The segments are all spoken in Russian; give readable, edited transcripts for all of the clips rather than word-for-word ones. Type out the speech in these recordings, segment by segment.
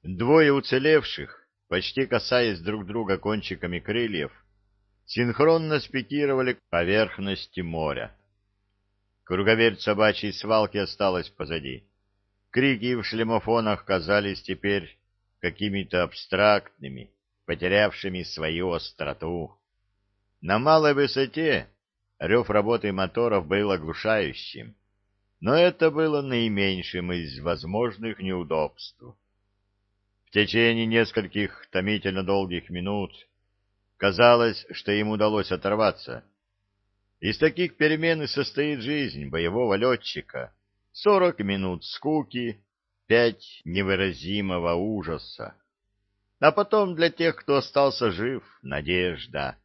Двое уцелевших, почти касаясь друг друга кончиками крыльев, синхронно спикировали к поверхности моря. Круговерть собачьей свалки осталась позади. Крики в шлемофонах казались теперь какими-то абстрактными, потерявшими свою остроту. На малой высоте рев работы моторов был оглушающим, но это было наименьшим из возможных неудобств. В течение нескольких томительно долгих минут казалось, что им удалось оторваться. Из таких перемен и состоит жизнь боевого летчика. 40 минут скуки, 5 невыразимого ужаса. А потом для тех, кто остался жив, надежда.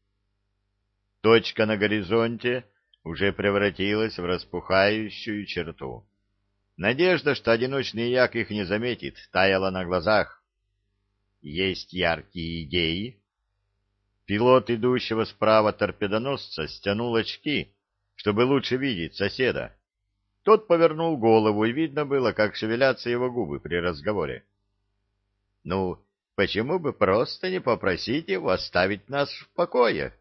Точка на горизонте уже превратилась в распухающую черту. Надежда, что одиночный як их не заметит, таяла на глазах. Есть яркие идеи. Пилот идущего справа торпедоносца стянул очки, чтобы лучше видеть соседа. Тот повернул голову, и видно было, как шевелятся его губы при разговоре. — Ну, почему бы просто не попросить его оставить нас в покое?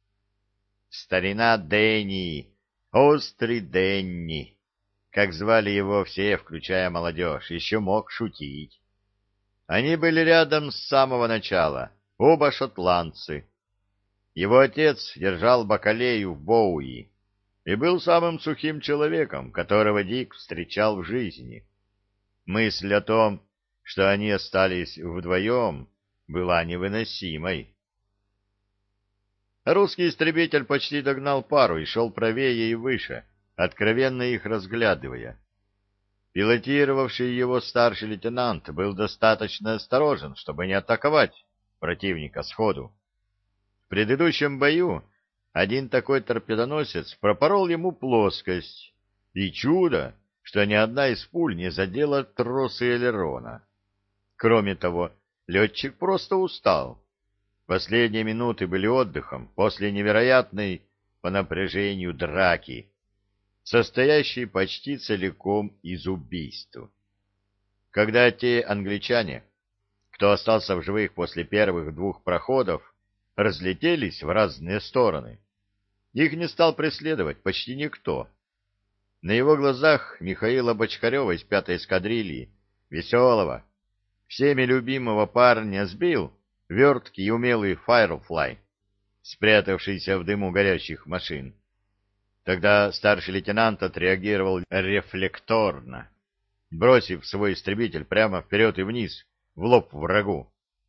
Старина Дэнни, острый Дэнни, как звали его все, включая молодежь, еще мог шутить. Они были рядом с самого начала, оба шотландцы. Его отец держал бакалею в Боуи и был самым сухим человеком, которого Дик встречал в жизни. Мысль о том, что они остались вдвоем, была невыносимой. Русский истребитель почти догнал пару и шел правее и выше, откровенно их разглядывая. Пилотировавший его старший лейтенант был достаточно осторожен, чтобы не атаковать противника сходу. В предыдущем бою один такой торпедоносец пропорол ему плоскость, и чудо, что ни одна из пуль не задела тросы элерона. Кроме того, летчик просто устал. Последние минуты были отдыхом после невероятной по напряжению драки, состоящей почти целиком из убийств. Когда те англичане, кто остался в живых после первых двух проходов, разлетелись в разные стороны, их не стал преследовать почти никто. На его глазах Михаила Бочкарева из 5-й эскадрильи, веселого, всеми любимого парня, сбил верткий и умелый Firefly, спрятавшийся в дыму горящих машин. Тогда старший лейтенант отреагировал рефлекторно, бросив свой истребитель прямо вперед и вниз, в лоб врагу.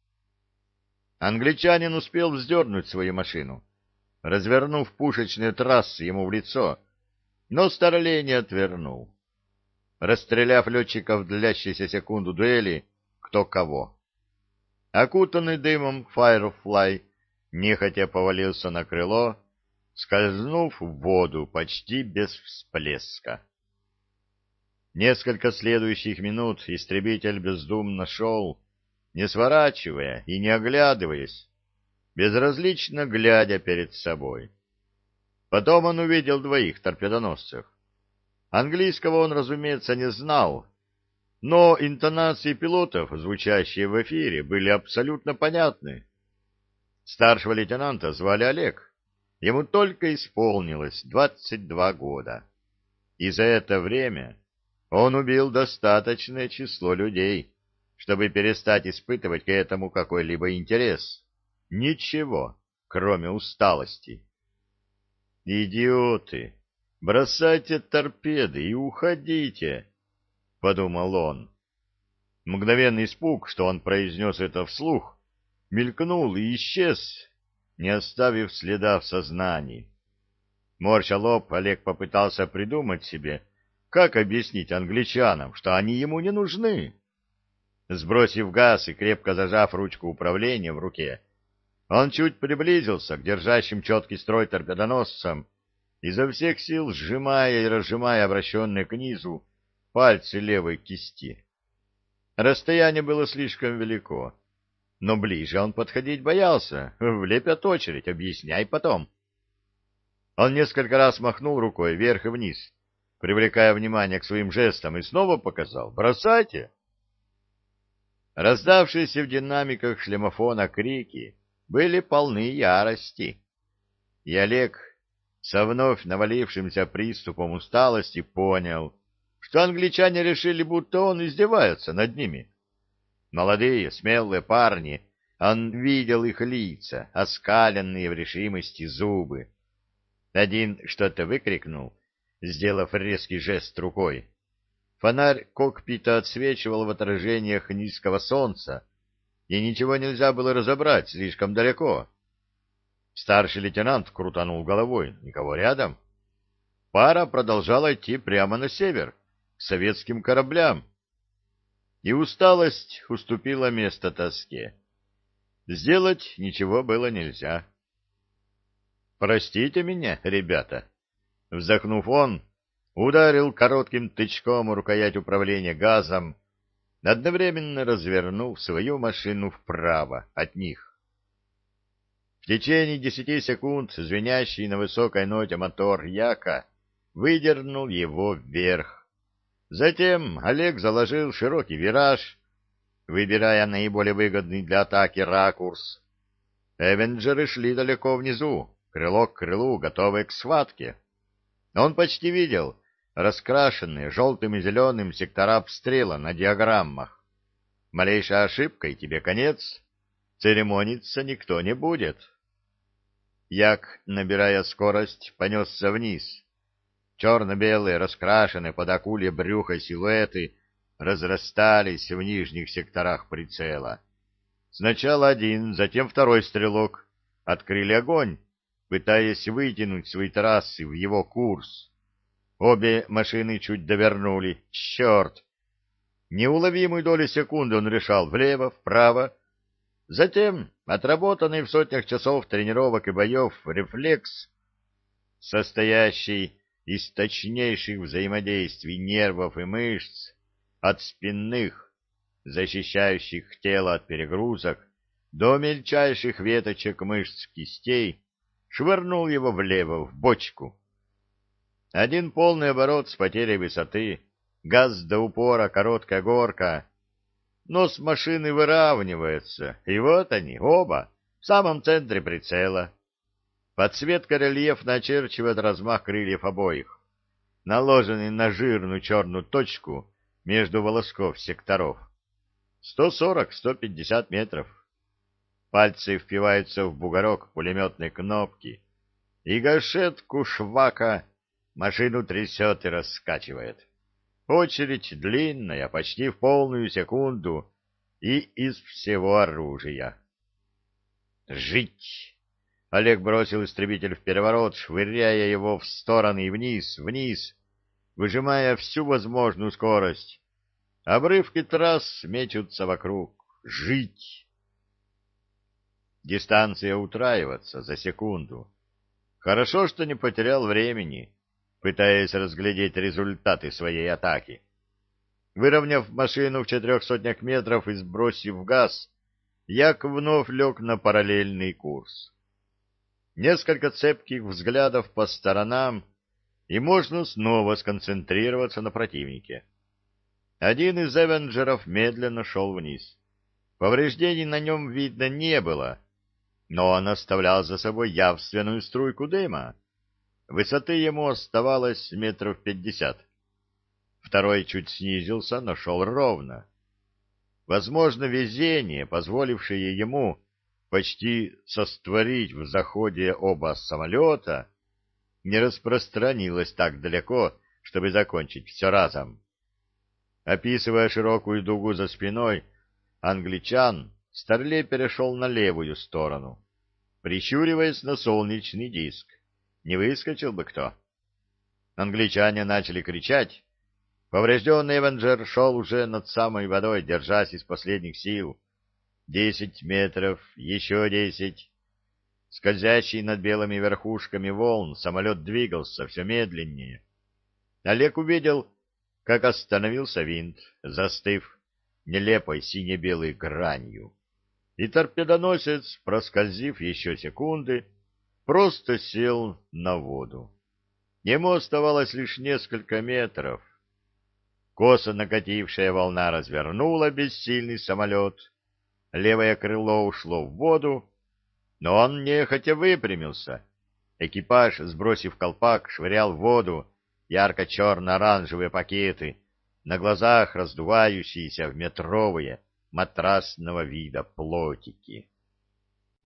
Англичанин успел вздернуть свою машину, развернув пушечные трассы ему в лицо, но Старлей не отвернул, расстреляв летчиков в длящейся секунду дуэли кто кого. Окутанный дымом Firefly нехотя повалился на крыло, скользнув в воду почти без всплеска. Несколько следующих минут истребитель бездумно шел, не сворачивая и не оглядываясь, безразлично глядя перед собой. Потом он увидел двоих торпедоносцев. Английского он, разумеется, не знал, но интонации пилотов, звучащие в эфире, были абсолютно понятны. Старшего лейтенанта звали Олег. Ему только исполнилось 22 года. И за это время он убил достаточное число людей, чтобы перестать испытывать к этому какой-либо интерес. Ничего, кроме усталости. «Идиоты! Бросайте торпеды и уходите!» — подумал он. Мгновенный испуг, что он произнес это вслух, мелькнул и исчез, не оставив следа в сознании. Морща лоб, Олег попытался придумать себе, как объяснить англичанам, что они ему не нужны. Сбросив газ и крепко зажав ручку управления в руке, он чуть приблизился к держащим четкий строй торпедоносцам, изо всех сил сжимая и разжимая обращенные к низу пальцы левой кисти. Расстояние было слишком велико, но ближе он подходить боялся. Влепят очередь, объясняй потом. Он несколько раз махнул рукой вверх и вниз, привлекая внимание к своим жестам, и снова показал: «Бросайте!» Раздавшиеся в динамиках шлемофона крики были полны ярости, и Олег со вновь навалившимся приступом усталости понял, что англичане решили, будто он издевается над ними. Молодые, смелые парни, он видел их лица, оскаленные в решимости зубы. Один что-то выкрикнул, сделав резкий жест рукой. Фонарь кокпита отсвечивал в отражениях низкого солнца, и ничего нельзя было разобрать слишком далеко. Старший лейтенант крутанул головой. Никого рядом. Пара продолжала идти прямо на север, к советским кораблям. И усталость уступила место тоске. Сделать ничего было нельзя. «Простите меня, ребята!» Вздохнув, он ударил коротким тычком рукоять управления газом, одновременно развернув свою машину вправо от них. В течение 10 секунд звенящий на высокой ноте мотор Яка выдернул его вверх. Затем Олег заложил широкий вираж, выбирая наиболее выгодный для атаки ракурс. Эвенджеры шли далеко внизу, крыло к крылу, готовые к схватке. Он почти видел раскрашенные желтым и зеленым сектора обстрела на диаграммах. Малейшая ошибка, и тебе конец. Церемониться никто не будет. Як, набирая скорость, понесся вниз. Черно-белые, раскрашенные под акулье брюхо силуэты разрастались в нижних секторах прицела. Сначала один, затем второй стрелок открыли огонь, пытаясь вытянуть свои трассы в его курс. Обе машины чуть довернули. Черт! Неуловимую долю секунды он решал влево, вправо. Затем, отработанный в сотнях часов тренировок и боев рефлекс, состоящий из точнейших взаимодействий нервов и мышц, от спинных, защищающих тело от перегрузок, до мельчайших веточек мышц кистей, швырнул его влево, в бочку. Один полный оборот с потерей высоты, газ до упора, короткая горка. Нос машины выравнивается, и вот они, оба, в самом центре прицела. Подсветка рельефно очерчивает размах крыльев обоих, наложенный на жирную черную точку между волосков секторов. 140-150 метров. Пальцы впиваются в бугорок пулеметной кнопки, и гашетку швака машину трясет и раскачивает. Очередь длинная, почти в полную секунду, и из всего оружия. «Жить!» Олег бросил истребитель в переворот, швыряя его в стороны и вниз, вниз, выжимая всю возможную скорость. Обрывки трасс мечутся вокруг. «Жить!» Дистанция утраивается за секунду. Хорошо, что не потерял времени, пытаясь разглядеть результаты своей атаки. Выровняв машину в 400 метров и сбросив газ, Як вновь лег на параллельный курс. Несколько цепких взглядов по сторонам, и можно снова сконцентрироваться на противнике. Один из эвенджеров медленно шел вниз. Повреждений на нем видно не было, но он оставлял за собой явственную струйку дыма. Высоты ему оставалось 50 метров. Второй чуть снизился, но шел ровно. Возможно, везение, позволившее ему почти состворить в заходе оба самолета, не распространилось так далеко, чтобы закончить все разом. Описывая широкую дугу за спиной англичан, Старлей перешел на левую сторону, прищуриваясь на солнечный диск. Не выскочил бы кто. Англичане начали кричать. Поврежденный Эвенджер шел уже над самой водой, держась из последних сил. 10 метров, еще 10. Скользящий над белыми верхушками волн, самолет двигался все медленнее. Олег увидел, как остановился винт, застыв нелепой сине-белой гранью. И торпедоносец, проскользив еще секунды, просто сел на воду. Ему оставалось лишь несколько метров. Косо накатившая волна развернула бессильный самолет. Левое крыло ушло в воду, но он нехотя выпрямился. Экипаж, сбросив колпак, швырял в воду ярко-черно-оранжевые пакеты, на глазах раздувающиеся в метровые матрасного вида плотики.